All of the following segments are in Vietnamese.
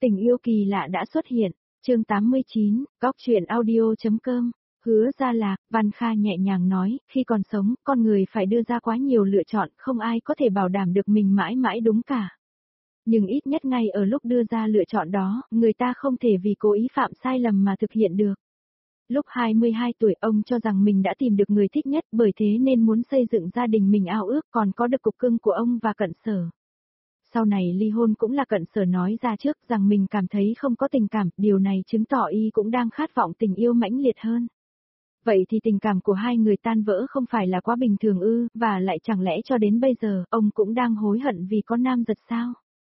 Tình yêu kỳ lạ đã xuất hiện, chương 89, góc truyện audio.com. Hứa Gia Lạc, Văn Kha nhẹ nhàng nói, khi còn sống, con người phải đưa ra quá nhiều lựa chọn, không ai có thể bảo đảm được mình mãi mãi đúng cả. Nhưng ít nhất ngay ở lúc đưa ra lựa chọn đó, người ta không thể vì cố ý phạm sai lầm mà thực hiện được. Lúc 22 tuổi ông cho rằng mình đã tìm được người thích nhất, bởi thế nên muốn xây dựng gia đình mình ao ước, còn có được cục cưng của ông và Cận Sở. Sau này ly hôn cũng là Cận Sở nói ra trước rằng mình cảm thấy không có tình cảm, điều này chứng tỏ y cũng đang khát vọng tình yêu mãnh liệt hơn. Vậy thì tình cảm của hai người tan vỡ không phải là quá bình thường ư, và lại chẳng lẽ cho đến bây giờ, ông cũng đang hối hận vì có nam giật sao?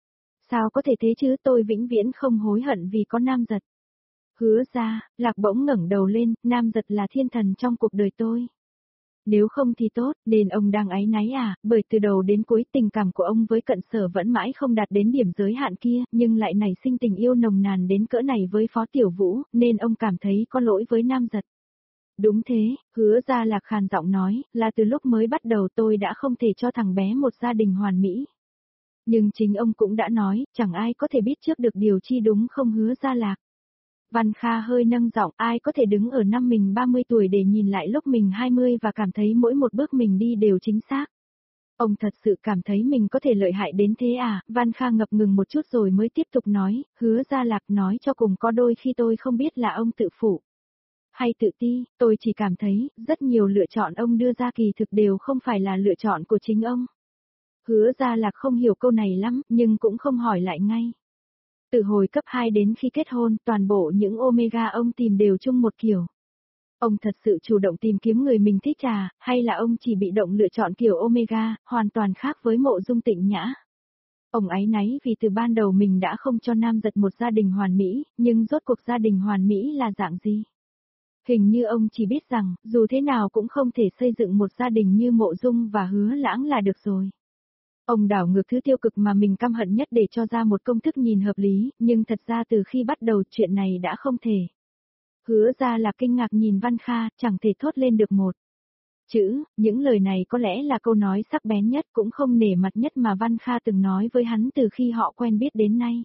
Sao có thể thế chứ, tôi vĩnh viễn không hối hận vì có nam giật. Hứa Ra, Lạc bỗng ngẩng đầu lên, nam giật là thiên thần trong cuộc đời tôi. Nếu không thì tốt, nên ông đang áy náy à, bởi từ đầu đến cuối tình cảm của ông với Cận Sở vẫn mãi không đạt đến điểm giới hạn kia, nhưng lại nảy sinh tình yêu nồng nàn đến cỡ này với Phó Tiểu Vũ, nên ông cảm thấy có lỗi với nam giật. Đúng thế, Hứa Ra Lạc khàn giọng nói, là từ lúc mới bắt đầu tôi đã không thể cho thằng bé một gia đình hoàn mỹ. Nhưng chính ông cũng đã nói, chẳng ai có thể biết trước được điều chi đúng không Hứa Ra Lạc. Văn Kha hơi nâng giọng, ai có thể đứng ở năm mình 30 tuổi để nhìn lại lúc mình 20 và cảm thấy mỗi một bước mình đi đều chính xác. Ông thật sự cảm thấy mình có thể lợi hại đến thế à? Văn Kha ngập ngừng một chút rồi mới tiếp tục nói, Hứa Ra Lạc nói cho cùng có đôi khi tôi không biết là ông tự phụ hay tự ti, tôi chỉ cảm thấy, rất nhiều lựa chọn ông đưa ra kỳ thực đều không phải là lựa chọn của chính ông. Hứa Ra Lạc không hiểu câu này lắm, nhưng cũng không hỏi lại ngay. Từ hồi cấp 2 đến khi kết hôn, toàn bộ những Omega ông tìm đều chung một kiểu. Ông thật sự chủ động tìm kiếm người mình thích à, hay là ông chỉ bị động lựa chọn kiểu Omega, hoàn toàn khác với Mộ Dung Tịnh Nhã. Ông áy náy vì từ ban đầu mình đã không cho nam giật một gia đình hoàn mỹ, nhưng rốt cuộc gia đình hoàn mỹ là dạng gì? Hình như ông chỉ biết rằng, dù thế nào cũng không thể xây dựng một gia đình như Mộ Dung và Hứa Lãng là được rồi. Ông đảo ngược thứ tiêu cực mà mình căm hận nhất để cho ra một công thức nhìn hợp lý, nhưng thật ra từ khi bắt đầu chuyện này đã không thể. Hứa Ra là kinh ngạc nhìn Văn Kha, chẳng thể thốt lên được một chữ, những lời này có lẽ là câu nói sắc bén nhất cũng không nể mặt nhất mà Văn Kha từng nói với hắn từ khi họ quen biết đến nay.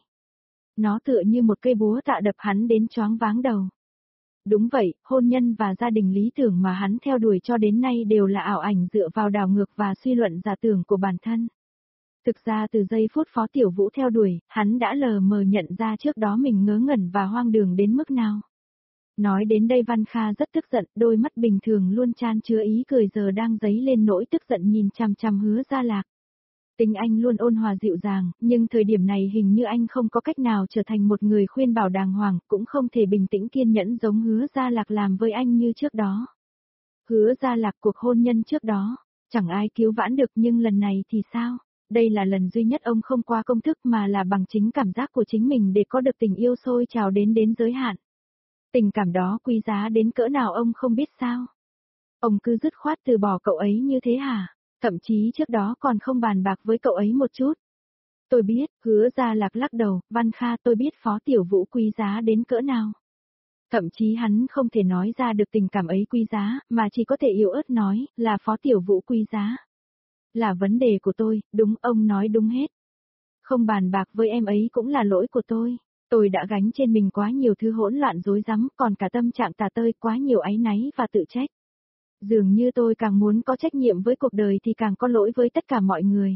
Nó tựa như một cây búa tạ đập hắn đến choáng váng đầu. Đúng vậy, hôn nhân và gia đình lý tưởng mà hắn theo đuổi cho đến nay đều là ảo ảnh dựa vào đảo ngược và suy luận giả tưởng của bản thân. Thực ra từ giây phút Phó Tiểu Vũ theo đuổi, hắn đã lờ mờ nhận ra trước đó mình ngớ ngẩn và hoang đường đến mức nào. Nói đến đây Văn Kha rất tức giận, đôi mắt bình thường luôn chan chứa ý cười giờ đang dấy lên nỗi tức giận nhìn chằm chằm Hứa Ra Lạc. Tính anh luôn ôn hòa dịu dàng, nhưng thời điểm này hình như anh không có cách nào trở thành một người khuyên bảo đàng hoàng, cũng không thể bình tĩnh kiên nhẫn giống Hứa Ra Lạc làm với anh như trước đó. Hứa Ra Lạc cuộc hôn nhân trước đó, chẳng ai cứu vãn được nhưng lần này thì sao? Đây là lần duy nhất ông không qua công thức mà là bằng chính cảm giác của chính mình để có được tình yêu sôi trào đến giới hạn. Tình cảm đó quý giá đến cỡ nào ông không biết sao? Ông cứ dứt khoát từ bỏ cậu ấy như thế hả? Thậm chí trước đó còn không bàn bạc với cậu ấy một chút. Tôi biết, Hứa Ra Lạc lắc đầu, Văn Kha tôi biết Phó Tiểu Vũ quý giá đến cỡ nào. Thậm chí hắn không thể nói ra được tình cảm ấy quý giá, mà chỉ có thể yếu ớt nói, là Phó Tiểu Vũ quý giá. Là vấn đề của tôi, đúng ông nói đúng hết. Không bàn bạc với em ấy cũng là lỗi của tôi. Tôi đã gánh trên mình quá nhiều thứ hỗn loạn rối rắm, còn cả tâm trạng tà tơi quá nhiều áy náy và tự trách. Dường như tôi càng muốn có trách nhiệm với cuộc đời thì càng có lỗi với tất cả mọi người.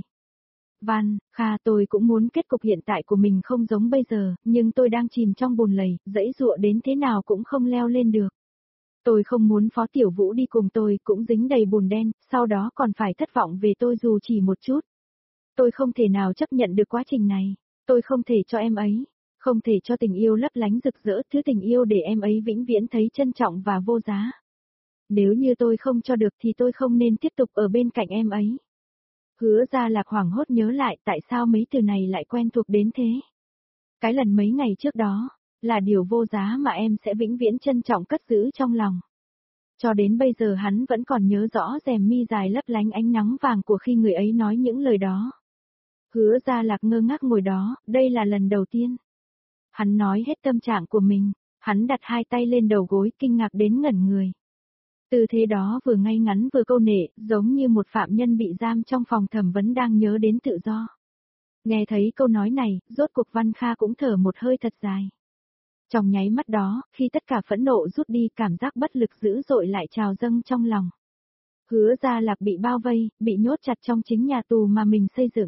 Văn, Kha tôi cũng muốn kết cục hiện tại của mình không giống bây giờ, nhưng tôi đang chìm trong bùn lầy, giãy giụa đến thế nào cũng không leo lên được. Tôi không muốn Phó Tiểu Vũ đi cùng tôi cũng dính đầy bùn đen, sau đó còn phải thất vọng về tôi dù chỉ một chút. Tôi không thể nào chấp nhận được quá trình này. Tôi không thể cho em ấy. Không thể cho tình yêu lấp lánh rực rỡ thứ tình yêu để em ấy vĩnh viễn thấy trân trọng và vô giá. Nếu như tôi không cho được thì tôi không nên tiếp tục ở bên cạnh em ấy. Hứa Ra Lạc hoảng hốt nhớ lại tại sao mấy từ này lại quen thuộc đến thế. Cái lần mấy ngày trước đó, là điều vô giá mà em sẽ vĩnh viễn trân trọng cất giữ trong lòng. Cho đến bây giờ hắn vẫn còn nhớ rõ rèm mi dài lấp lánh ánh nắng vàng của khi người ấy nói những lời đó. Hứa Ra Lạc ngơ ngác ngồi đó, đây là lần đầu tiên. Hắn nói hết tâm trạng của mình, hắn đặt hai tay lên đầu gối kinh ngạc đến ngẩn người. Tư thế đó vừa ngay ngắn vừa câu nệ, giống như một phạm nhân bị giam trong phòng thẩm vấn đang nhớ đến tự do. Nghe thấy câu nói này, rốt cuộc Văn Kha cũng thở một hơi thật dài. Trong nháy mắt đó, khi tất cả phẫn nộ rút đi, cảm giác bất lực dữ dội lại trào dâng trong lòng. Hứa Gia Lạc bị bao vây, bị nhốt chặt trong chính nhà tù mà mình xây dựng.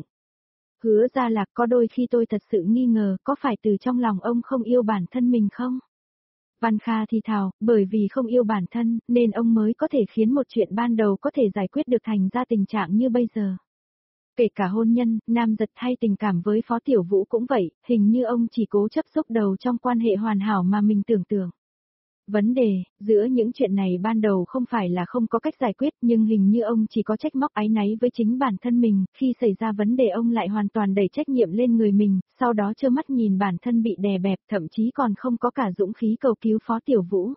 Hứa Gia Lạc, có đôi khi tôi thật sự nghi ngờ có phải từ trong lòng ông không yêu bản thân mình không? Văn Kha thì thào, bởi vì không yêu bản thân, nên ông mới có thể khiến một chuyện ban đầu có thể giải quyết được thành ra tình trạng như bây giờ. Kể cả hôn nhân, nam giật hay tình cảm với Phó Tiểu Vũ cũng vậy, hình như ông chỉ cố chấp xúc đầu trong quan hệ hoàn hảo mà mình tưởng tượng. Vấn đề, giữa những chuyện này ban đầu không phải là không có cách giải quyết, nhưng hình như ông chỉ có trách móc áy náy với chính bản thân mình, khi xảy ra vấn đề ông lại hoàn toàn đẩy trách nhiệm lên người mình, sau đó trơ mắt nhìn bản thân bị đè bẹp, thậm chí còn không có cả dũng khí cầu cứu Phó Tiểu Vũ.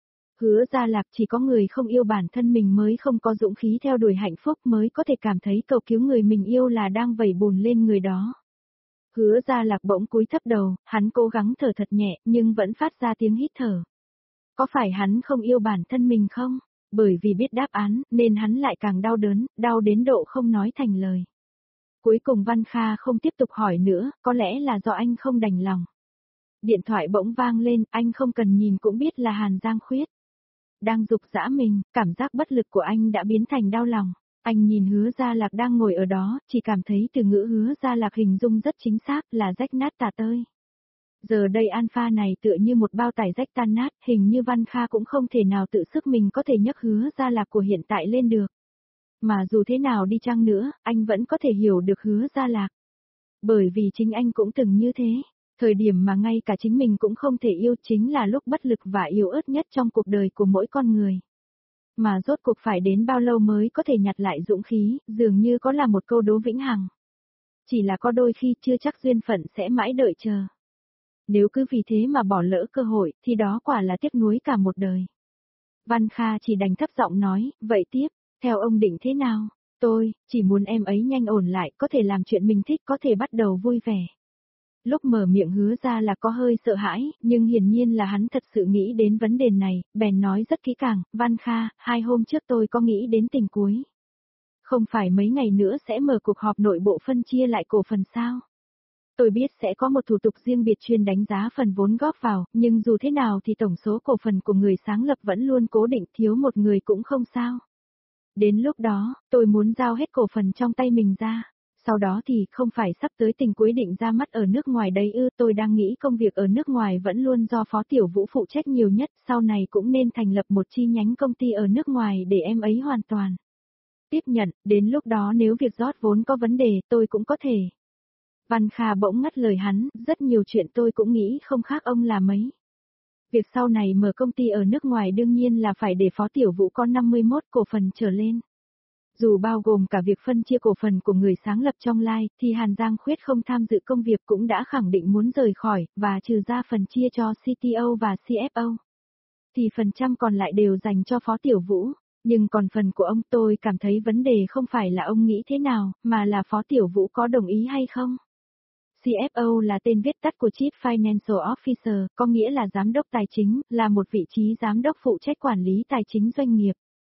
Hứa Gia Lạc, chỉ có người không yêu bản thân mình mới không có dũng khí theo đuổi hạnh phúc, mới có thể cảm thấy cầu cứu người mình yêu là đang vẩy bùn lên người đó. Hứa Gia Lạc bỗng cúi thấp đầu, hắn cố gắng thở thật nhẹ nhưng vẫn phát ra tiếng hít thở. Có phải hắn không yêu bản thân mình không? Bởi vì biết đáp án, nên hắn lại càng đau đớn, đau đến độ không nói thành lời. Cuối cùng Văn Kha không tiếp tục hỏi nữa, có lẽ là do anh không đành lòng. Điện thoại bỗng vang lên, anh không cần nhìn cũng biết là Hàn Giang Khuyết. Đang giục giã mình, cảm giác bất lực của anh đã biến thành đau lòng. Anh nhìn Hứa Gia Lạc đang ngồi ở đó, chỉ cảm thấy từ ngữ Hứa Gia Lạc hình dung rất chính xác là rách nát tả tơi. Giờ đây Alpha này tựa như một bao tải rách tan nát, hình như Văn Kha cũng không thể nào tự sức mình có thể nhấc Hứa Gia Lạc của hiện tại lên được. Mà dù thế nào đi chăng nữa, anh vẫn có thể hiểu được Hứa Gia Lạc. Bởi vì chính anh cũng từng như thế. Thời điểm mà ngay cả chính mình cũng không thể yêu chính là lúc bất lực và yếu ớt nhất trong cuộc đời của mỗi con người. Mà rốt cuộc phải đến bao lâu mới có thể nhặt lại dũng khí, dường như có là một câu đố vĩnh hằng. Chỉ là có đôi khi chưa chắc duyên phận sẽ mãi đợi chờ. Nếu cứ vì thế mà bỏ lỡ cơ hội, thì đó quả là tiếc nuối cả một đời. Văn Kha chỉ đành thấp giọng nói, vậy tiếp, theo ông định thế nào? Tôi, chỉ muốn em ấy nhanh ổn lại, có thể làm chuyện mình thích, có thể bắt đầu vui vẻ. Lúc mở miệng Hứa ra là có hơi sợ hãi, nhưng hiển nhiên là hắn thật sự nghĩ đến vấn đề này, bèn nói rất kỹ càng, Văn Kha, 2 hôm trước tôi có nghĩ đến tình cuối. Không phải mấy ngày nữa sẽ mở cuộc họp nội bộ phân chia lại cổ phần sao? Tôi biết sẽ có một thủ tục riêng biệt chuyên đánh giá phần vốn góp vào, nhưng dù thế nào thì tổng số cổ phần của người sáng lập vẫn luôn cố định, thiếu một người cũng không sao. Đến lúc đó, tôi muốn giao hết cổ phần trong tay mình ra. Sau đó thì không phải sắp tới tình cuối định ra mắt ở nước ngoài đấy ư, tôi đang nghĩ công việc ở nước ngoài vẫn luôn do Phó Tiểu Vũ phụ trách nhiều nhất, sau này cũng nên thành lập một chi nhánh công ty ở nước ngoài để em ấy hoàn toàn tiếp nhận, đến lúc đó nếu việc rót vốn có vấn đề tôi cũng có thể. Văn Kha bỗng ngắt lời hắn, rất nhiều chuyện tôi cũng nghĩ không khác ông là mấy. Việc sau này mở công ty ở nước ngoài đương nhiên là phải để Phó Tiểu Vũ có 51 cổ phần trở lên. Dù bao gồm cả việc phân chia cổ phần của người sáng lập trong Lai, thì Hàn Giang Khuyết không tham dự công việc cũng đã khẳng định muốn rời khỏi, và trừ ra phần chia cho CTO và CFO. Thì phần trăm còn lại đều dành cho Phó Tiểu Vũ. Nhưng còn phần của ông tôi cảm thấy vấn đề không phải là ông nghĩ thế nào, mà là Phó Tiểu Vũ có đồng ý hay không. CFO là tên viết tắt của Chief Financial Officer, có nghĩa là giám đốc tài chính, là một vị trí giám đốc phụ trách quản lý tài chính doanh nghiệp.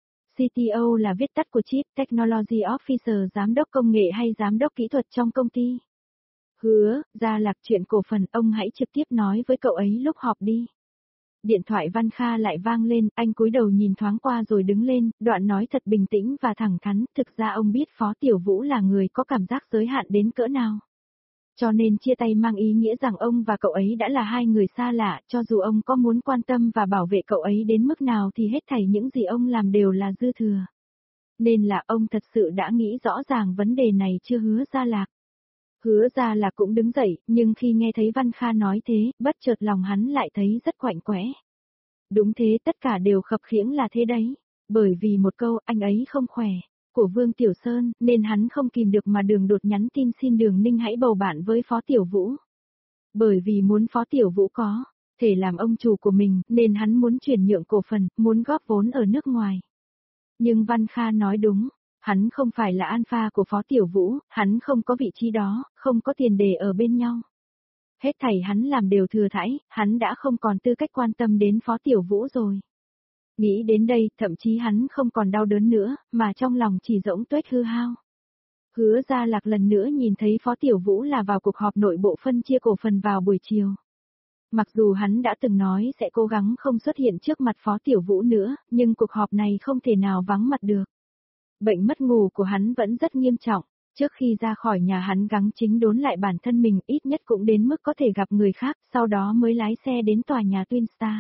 CTO là viết tắt của Chief Technology Officer, giám đốc công nghệ hay giám đốc kỹ thuật trong công ty. Hứa, ra lạc chuyện cổ phần, ông hãy trực tiếp nói với cậu ấy lúc họp đi. Điện thoại Văn Kha lại vang lên, anh cúi đầu nhìn thoáng qua rồi đứng lên, đoạn nói thật bình tĩnh và thẳng thắn, thực ra ông biết Phó Tiểu Vũ là người có cảm giác giới hạn đến cỡ nào. Cho nên chia tay mang ý nghĩa rằng ông và cậu ấy đã là hai người xa lạ, cho dù ông có muốn quan tâm và bảo vệ cậu ấy đến mức nào thì hết thảy những gì ông làm đều là dư thừa. Nên là ông thật sự đã nghĩ rõ ràng vấn đề này chưa. Hứa Gia Lạc. Hứa Gia Lạc cũng đứng dậy, nhưng khi nghe thấy Văn Kha nói thế, bất chợt lòng hắn lại thấy rất quạnh quẽ. Đúng thế, tất cả đều khập khiễng là thế đấy. Bởi vì một câu anh ấy không khỏe của Vương Tiểu Sơn, nên hắn không kìm được mà đường đột nhắn tin xin Đường Ninh hãy bầu bạn với Phó Tiểu Vũ. Bởi vì muốn Phó Tiểu Vũ có thể làm ông chủ của mình, nên hắn muốn chuyển nhượng cổ phần, muốn góp vốn ở nước ngoài. Nhưng Văn Kha nói đúng, hắn không phải là alpha của Phó Tiểu Vũ, hắn không có vị trí đó, không có tiền đề ở bên nhau. Hết thảy hắn làm đều thừa thãi, hắn đã không còn tư cách quan tâm đến Phó Tiểu Vũ rồi. Nghĩ đến đây, thậm chí hắn không còn đau đớn nữa, mà trong lòng chỉ rỗng tuếch hư hao. Hứa Gia Lạc lần nữa nhìn thấy Phó Tiểu Vũ là vào cuộc họp nội bộ phân chia cổ phần vào buổi chiều. Mặc dù hắn đã từng nói sẽ cố gắng không xuất hiện trước mặt Phó Tiểu Vũ nữa, nhưng cuộc họp này không thể nào vắng mặt được. Bệnh mất ngủ của hắn vẫn rất nghiêm trọng, trước khi ra khỏi nhà hắn gắng chính đốn lại bản thân mình ít nhất cũng đến mức có thể gặp người khác, sau đó mới lái xe đến tòa nhà Twin Star.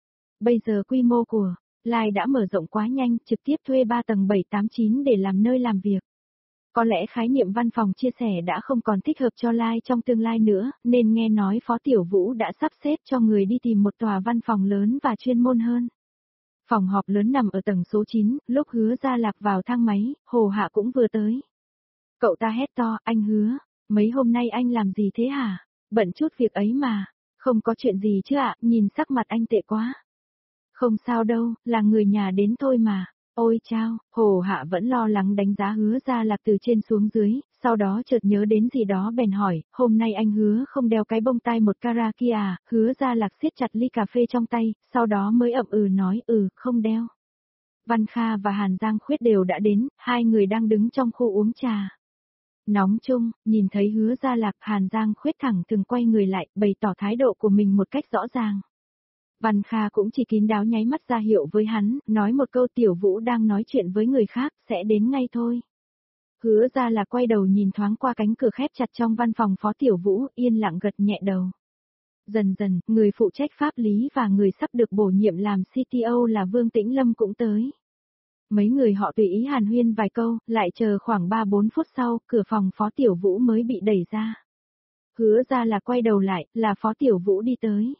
Bây giờ quy mô của Lai đã mở rộng quá nhanh, trực tiếp thuê 3 tầng 789 để làm nơi làm việc. Có lẽ khái niệm văn phòng chia sẻ đã không còn thích hợp cho Lai trong tương lai nữa, nên nghe nói Phó Tiểu Vũ đã sắp xếp cho người đi tìm một tòa văn phòng lớn và chuyên môn hơn. Phòng họp lớn nằm ở tầng số 9, lúc Hứa Gia Lạc vào thang máy, Hồ Hạ cũng vừa tới. Cậu ta hét to, anh Hứa, mấy hôm nay anh làm gì thế hả? Bận chút việc ấy mà, không có chuyện gì chứ ạ, nhìn sắc mặt anh tệ quá. Không sao đâu, là người nhà đến thôi mà. Ôi chao, Hồ Hạ vẫn lo lắng đánh giá Hứa Gia Lạc từ trên xuống dưới, sau đó chợt nhớ đến gì đó bèn hỏi, hôm nay anh Hứa không đeo cái bông tai một carat kia à? Hứa Gia Lạc siết chặt ly cà phê trong tay, sau đó mới ậm nói không đeo. Văn Kha và Hàn Giang Khuyết đều đã đến, hai người đang đứng trong khu uống trà. Nóng chung, nhìn thấy Hứa Gia Lạc, Hàn Giang Khuyết thẳng thừng quay người lại, bày tỏ thái độ của mình một cách rõ ràng. Văn Kha cũng chỉ kín đáo nháy mắt ra hiệu với hắn, nói một câu Tiểu Vũ đang nói chuyện với người khác, sẽ đến ngay thôi. Hứa Gia Lạc quay đầu nhìn thoáng qua cánh cửa khép chặt trong văn phòng Phó Tiểu Vũ, yên lặng gật nhẹ đầu. Dần dần, người phụ trách pháp lý và người sắp được bổ nhiệm làm CTO là Vương Tĩnh Lâm cũng tới. Mấy người họ tùy ý hàn huyên vài câu, lại chờ khoảng 3-4 phút sau, cửa phòng Phó Tiểu Vũ mới bị đẩy ra. Hứa Gia Lạc quay đầu lại, là Phó Tiểu Vũ đi tới.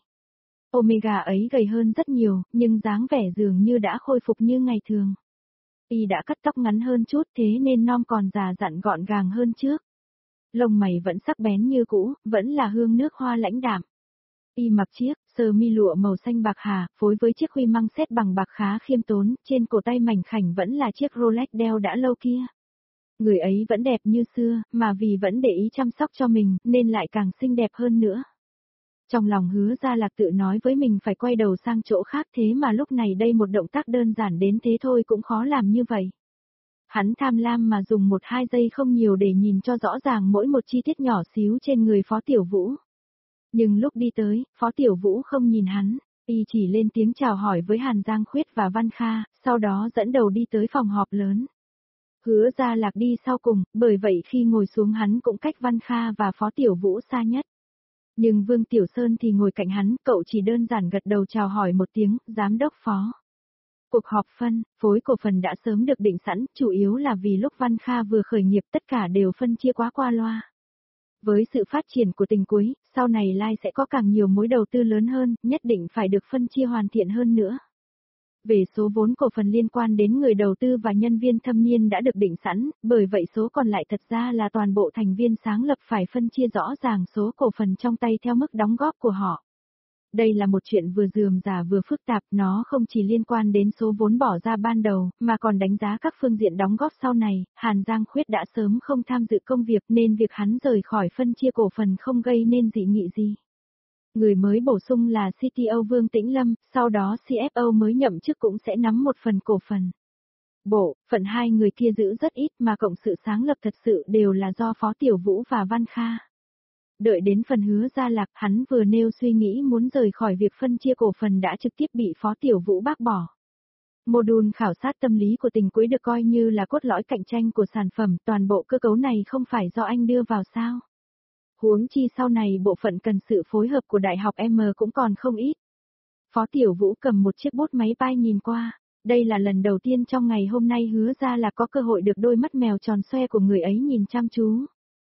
Omega ấy gầy hơn rất nhiều, nhưng dáng vẻ dường như đã khôi phục như ngày thường. Y đã cắt tóc ngắn hơn chút thế nên non còn già dặn gọn gàng hơn trước. Lông mày vẫn sắc bén như cũ, vẫn là hương nước hoa lãnh đạm. Y mặc chiếc sơ mi lụa màu xanh bạc hà, phối với chiếc khuy măng xét bằng bạc khá khiêm tốn, trên cổ tay mảnh khảnh vẫn là chiếc Rolex đeo đã lâu kia. Người ấy vẫn đẹp như xưa, mà vì vẫn để ý chăm sóc cho mình, nên lại càng xinh đẹp hơn nữa. Trong lòng Hứa Gia Lạc tự nói với mình phải quay đầu sang chỗ khác, thế mà lúc này đây một động tác đơn giản đến thế thôi cũng khó làm như vậy. Hắn tham lam mà dùng 1-2 giây không nhiều để nhìn cho rõ ràng mỗi một chi tiết nhỏ xíu trên người Phó Tiểu Vũ. Nhưng lúc đi tới, Phó Tiểu Vũ không nhìn hắn, y chỉ lên tiếng chào hỏi với Hàn Giang Khuyết và Văn Kha, sau đó dẫn đầu đi tới phòng họp lớn. Hứa Gia Lạc đi sau cùng, bởi vậy khi ngồi xuống hắn cũng cách Văn Kha và Phó Tiểu Vũ xa nhất. Nhưng Vương Tiểu Sơn thì ngồi cạnh hắn, cậu chỉ đơn giản gật đầu chào hỏi một tiếng, giám đốc Phó. Cuộc họp phối cổ phần đã sớm được định sẵn, chủ yếu là vì lúc Văn Kha vừa khởi nghiệp tất cả đều phân chia quá qua loa. Với sự phát triển của Tình Cuối, sau này Lai sẽ có càng nhiều mối đầu tư lớn hơn, nhất định phải được phân chia hoàn thiện hơn nữa. Về số vốn cổ phần liên quan đến người đầu tư và nhân viên thâm niên đã được định sẵn, bởi vậy số còn lại thật ra là toàn bộ thành viên sáng lập phải phân chia rõ ràng số cổ phần trong tay theo mức đóng góp của họ. Đây là một chuyện vừa rườm rà vừa phức tạp, nó không chỉ liên quan đến số vốn bỏ ra ban đầu, mà còn đánh giá các phương diện đóng góp sau này. Hàn Giang Khuyết đã sớm không tham dự công việc nên việc hắn rời khỏi phân chia cổ phần không gây nên dị nghị gì. Người mới bổ sung là CTO Vương Tĩnh Lâm, sau đó CFO mới nhậm chức cũng sẽ nắm một phần cổ phần. Bộ phận hai người kia giữ rất ít mà cộng sự sáng lập thật sự đều là do Phó Tiểu Vũ và Văn Kha. Đợi đến phần Hứa Gia Lạc, hắn vừa nêu suy nghĩ muốn rời khỏi việc phân chia cổ phần đã trực tiếp bị Phó Tiểu Vũ bác bỏ. Module khảo sát tâm lý của Tình Cuối được coi như là cốt lõi cạnh tranh của sản phẩm, toàn bộ cơ cấu này không phải do anh đưa vào sao? Huống chi sau này bộ phận cần sự phối hợp của Đại học M cũng còn không ít. Phó Tiểu Vũ cầm một chiếc bút máy bay nhìn qua, đây là lần đầu tiên trong ngày hôm nay Hứa Gia Lạc có cơ hội được đôi mắt mèo tròn xoe của người ấy nhìn chăm chú.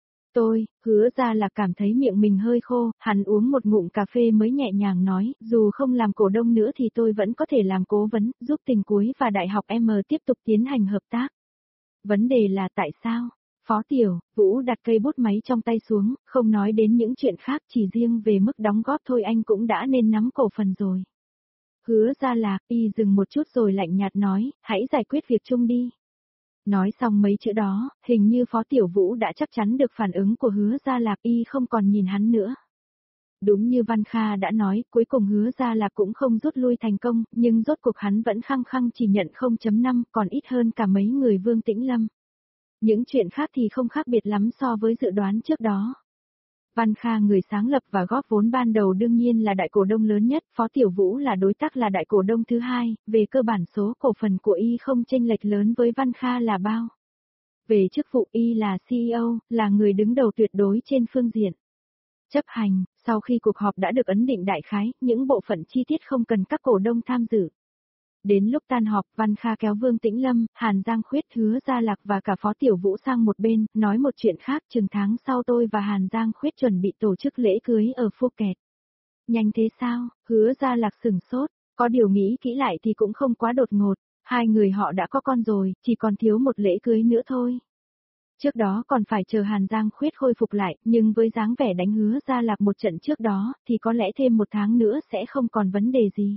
Hứa Gia Lạc cảm thấy miệng mình hơi khô, hắn uống một ngụm cà phê mới nhẹ nhàng nói, dù không làm cổ đông nữa thì tôi vẫn có thể làm cố vấn, giúp Tình Cuối và Đại học M tiếp tục tiến hành hợp tác. Vấn đề là tại sao? Phó Tiểu Vũ đặt cây bút máy trong tay xuống, không nói đến những chuyện khác, chỉ riêng về mức đóng góp thôi anh cũng đã nên nắm cổ phần rồi. Hứa Gia Lạc, y dừng một chút rồi lạnh nhạt nói, hãy giải quyết việc chung đi. Nói xong mấy chữ đó, hình như Phó Tiểu Vũ đã chắc chắn được phản ứng của Hứa Gia Lạc, y không còn nhìn hắn nữa. Đúng như Văn Kha đã nói, cuối cùng Hứa Gia Lạc cũng không rút lui thành công, nhưng rốt cuộc hắn vẫn khăng khăng chỉ nhận 0.5, còn ít hơn cả mấy người Vương Tĩnh Lâm. Những chuyện khác thì không khác biệt lắm so với dự đoán trước đó. Văn Kha người sáng lập và góp vốn ban đầu đương nhiên là đại cổ đông lớn nhất, Phó Tiểu Vũ là đối tác là đại cổ đông thứ hai, về cơ bản số cổ phần của y không chênh lệch lớn với Văn Kha là bao. Về chức vụ y là CEO, là người đứng đầu tuyệt đối trên phương diện chấp hành, sau khi cuộc họp đã được ấn định đại khái, những bộ phận chi tiết không cần các cổ đông tham dự. Đến lúc tan họp, Văn Kha kéo Vương Tĩnh Lâm, Hàn Giang Khuyết, Hứa Gia Lạc và cả Phó Tiểu Vũ sang một bên, nói một chuyện khác, chừng tháng sau tôi và Hàn Giang Khuyết chuẩn bị tổ chức lễ cưới ở Phuket. Nhanh thế sao? Hứa Gia Lạc sửng sốt, có điều nghĩ kỹ lại thì cũng không quá đột ngột, hai người họ đã có con rồi, chỉ còn thiếu một lễ cưới nữa thôi. Trước đó còn phải chờ Hàn Giang Khuyết khôi phục lại, nhưng với dáng vẻ đánh Hứa Gia Lạc một trận trước đó, thì có lẽ thêm một tháng nữa sẽ không còn vấn đề gì.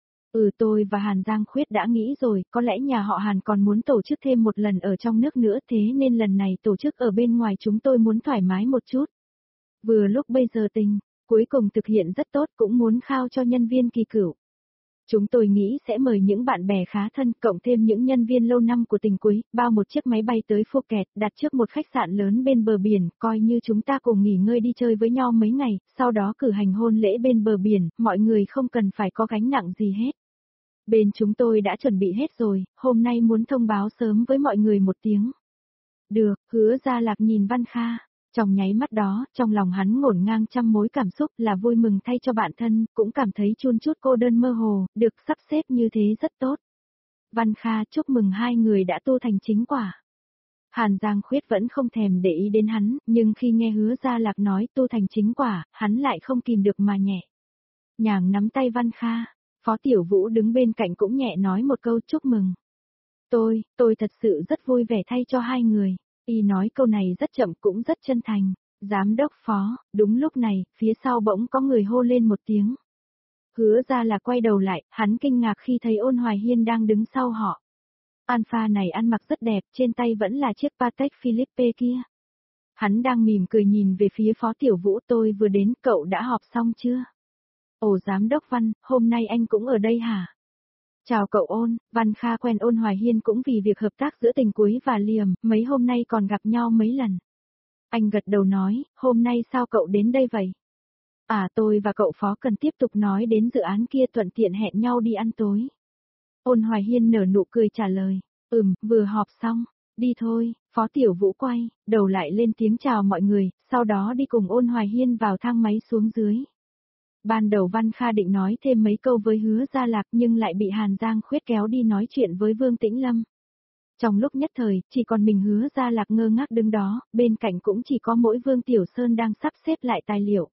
Tôi và Hàn Giang Khuyết đã nghĩ rồi, có lẽ nhà họ Hàn còn muốn tổ chức thêm một lần ở trong nước nữa, thế nên lần này tổ chức ở bên ngoài chúng tôi muốn thoải mái một chút. Vừa lúc bây giờ tình, cuối cùng thực hiện rất tốt, cũng muốn khao cho nhân viên kỳ cửu. Chúng tôi nghĩ sẽ mời những bạn bè khá thân, cộng thêm những nhân viên lâu năm của Tình Quý, bao một chiếc máy bay tới Phuket, đặt trước một khách sạn lớn bên bờ biển, coi như chúng ta cùng nghỉ ngơi đi chơi với nhau mấy ngày, sau đó cử hành hôn lễ bên bờ biển, mọi người không cần phải có gánh nặng gì hết. Bên chúng tôi đã chuẩn bị hết rồi, hôm nay muốn thông báo sớm với mọi người một tiếng. Được, Hứa Gia Lạc nhìn Văn Kha. Trong nháy mắt đó, trong lòng hắn ngổn ngang trăm mối cảm xúc, là vui mừng thay cho bạn thân, cũng cảm thấy chun chút cô đơn mơ hồ, được sắp xếp như thế rất tốt. Văn Kha chúc mừng hai người đã tu thành chính quả. Hàn Giang Khuyết vẫn không thèm để ý đến hắn, nhưng khi nghe Hứa Gia Lạc nói tu thành chính quả, hắn lại không kìm được mà nhẹ nhàng nắm tay Văn Kha. Phó Tiểu Vũ đứng bên cạnh cũng nhẹ nói một câu chúc mừng. Tôi thật sự rất vui vẻ thay cho hai người. Y nói câu này rất chậm cũng rất chân thành. Giám đốc Phó, đúng lúc này, phía sau bỗng có người hô lên một tiếng. Hứa Ra là quay đầu lại, hắn kinh ngạc khi thấy Ôn Hoài Hiên đang đứng sau họ. Alpha này ăn mặc rất đẹp, trên tay vẫn là chiếc Patek Philippe kia. Hắn đang mỉm cười nhìn về phía Phó Tiểu Vũ, tôi vừa đến, cậu đã họp xong chưa? Ồ giám đốc Văn, hôm nay anh cũng ở đây hả? Chào cậu Ôn, Văn Kha quen Ôn Hoài Hiên cũng vì việc hợp tác giữa Tình Cuối và Liềm, mấy hôm nay còn gặp nhau mấy lần. Anh gật đầu nói, hôm nay sao cậu đến đây vậy? Tôi và cậu Phó cần tiếp tục nói đến dự án kia, thuận tiện hẹn nhau đi ăn tối. Ôn Hoài Hiên nở nụ cười trả lời, vừa họp xong, đi thôi. Phó Tiểu Vũ quay đầu lại lên tiếng chào mọi người, sau đó đi cùng Ôn Hoài Hiên vào thang máy xuống dưới. Ban đầu Văn Kha định nói thêm mấy câu với Hứa Gia Lạc nhưng lại bị Hàn Giang Khuyết kéo đi nói chuyện với Vương Tĩnh Lâm. Trong lúc nhất thời, chỉ còn mình Hứa Gia Lạc ngơ ngác đứng đó, bên cạnh cũng chỉ có mỗi Vương Tiểu Sơn đang sắp xếp lại tài liệu.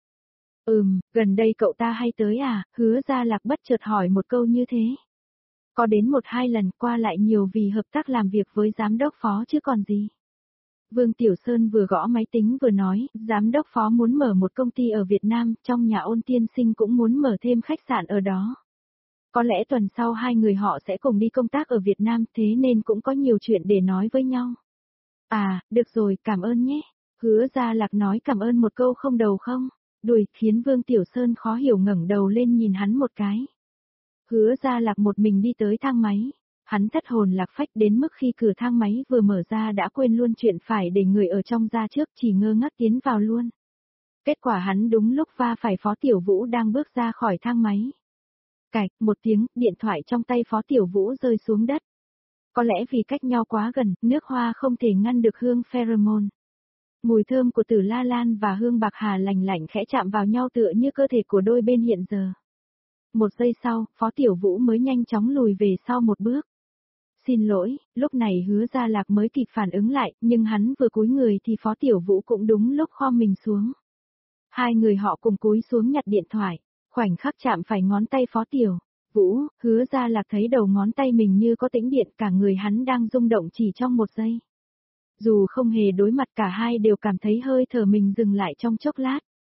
Gần đây cậu ta hay tới à? Hứa Gia Lạc bất chợt hỏi một câu như thế. Có đến 1-2 lần, qua lại nhiều vì hợp tác làm việc với giám đốc Phó chứ còn gì. Vương Tiểu Sơn vừa gõ máy tính vừa nói, giám đốc Phó muốn mở một công ty ở Việt Nam, trong nhà Ôn tiên sinh cũng muốn mở thêm khách sạn ở đó. Có lẽ tuần sau hai người họ sẽ cùng đi công tác ở Việt Nam, thế nên cũng có nhiều chuyện để nói với nhau. Được rồi, cảm ơn nhé. Hứa Gia Lạc nói cảm ơn một câu không đầu không đuôi, khiến Vương Tiểu Sơn khó hiểu ngẩng đầu lên nhìn hắn một cái. Hứa Gia Lạc một mình đi tới thang máy. Hắn thất hồn lạc phách đến mức khi cửa thang máy vừa mở ra đã quên luôn chuyện phải để người ở trong ra trước, chỉ ngơ ngác tiến vào luôn. Kết quả hắn đúng lúc va phải Phó Tiểu Vũ đang bước ra khỏi thang máy. Cạch, một tiếng, điện thoại trong tay Phó Tiểu Vũ rơi xuống đất. Có lẽ vì cách nhau quá gần, nước hoa không thể ngăn được hương pheromone. Mùi thơm của Tử La Lan và hương bạc hà lành lạnh khẽ chạm vào nhau tựa như cơ thể của đôi bên hiện giờ. Một giây sau, Phó Tiểu Vũ mới nhanh chóng lùi về sau một bước. Xin lỗi, lúc này Hứa Gia Lạc mới kịp phản ứng lại, nhưng hắn vừa cúi người thì Phó Tiểu Vũ cũng đúng lúc khom mình xuống. Hai người họ cùng cúi xuống nhặt điện thoại, khoảnh khắc chạm phải ngón tay Phó Tiểu Vũ, Hứa Gia Lạc thấy đầu ngón tay mình như có tĩnh điện, cả người hắn đang rung động chỉ trong một giây. Dù không hề đối mặt cả hai đều cảm thấy hơi thở mình dừng lại trong chốc lát.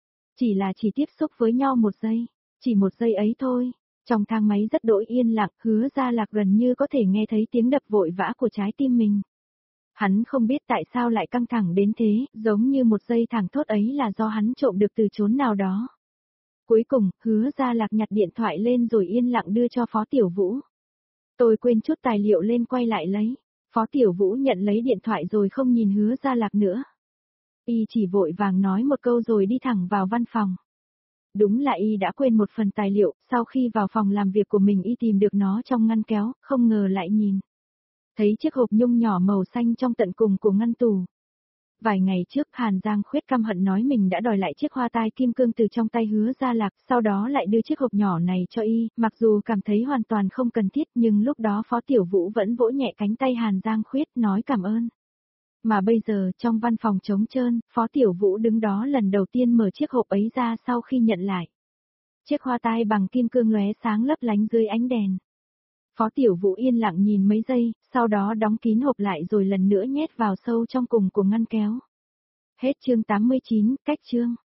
Chỉ tiếp xúc với nhau một giây, chỉ một giây ấy thôi. Trong thang máy rất đỗi yên lặng, Hứa Gia Lạc gần như có thể nghe thấy tiếng đập vội vã của trái tim mình. Hắn không biết tại sao lại căng thẳng đến thế, giống như một giây thẳng thốt ấy là do hắn trộm được từ chốn nào đó. Cuối cùng, Hứa Gia Lạc nhặt điện thoại lên rồi yên lặng đưa cho Phó Tiểu Vũ. Tôi quên chút tài liệu lên quay lại lấy. Phó Tiểu Vũ nhận lấy điện thoại rồi không nhìn Hứa Gia Lạc nữa. Y chỉ vội vàng nói một câu rồi đi thẳng vào văn phòng. Đúng là Y đã quên một phần tài liệu, sau khi vào phòng làm việc của mình Y tìm được nó trong ngăn kéo, không ngờ lại nhìn. Thấy chiếc hộp nhung nhỏ màu xanh trong tận cùng của ngăn tủ. Vài ngày trước Hàn Giang Khuyết căm hận nói mình đã đòi lại chiếc hoa tai kim cương từ trong tay Hứa Gia Lạc, sau đó lại đưa chiếc hộp nhỏ này cho Y, mặc dù cảm thấy hoàn toàn không cần thiết nhưng lúc đó Phó Tiểu Vũ vẫn vỗ nhẹ cánh tay Hàn Giang Khuyết nói cảm ơn. Mà bây giờ trong văn phòng trống trơn, Phó Tiểu Vũ đứng đó lần đầu tiên mở chiếc hộp ấy ra sau khi nhận lại. Chiếc hoa tai bằng kim cương lóe sáng lấp lánh dưới ánh đèn. Phó Tiểu Vũ yên lặng nhìn mấy giây, sau đó đóng kín hộp lại rồi lần nữa nhét vào sâu trong cùng của ngăn kéo. Hết chương 89, cách chương.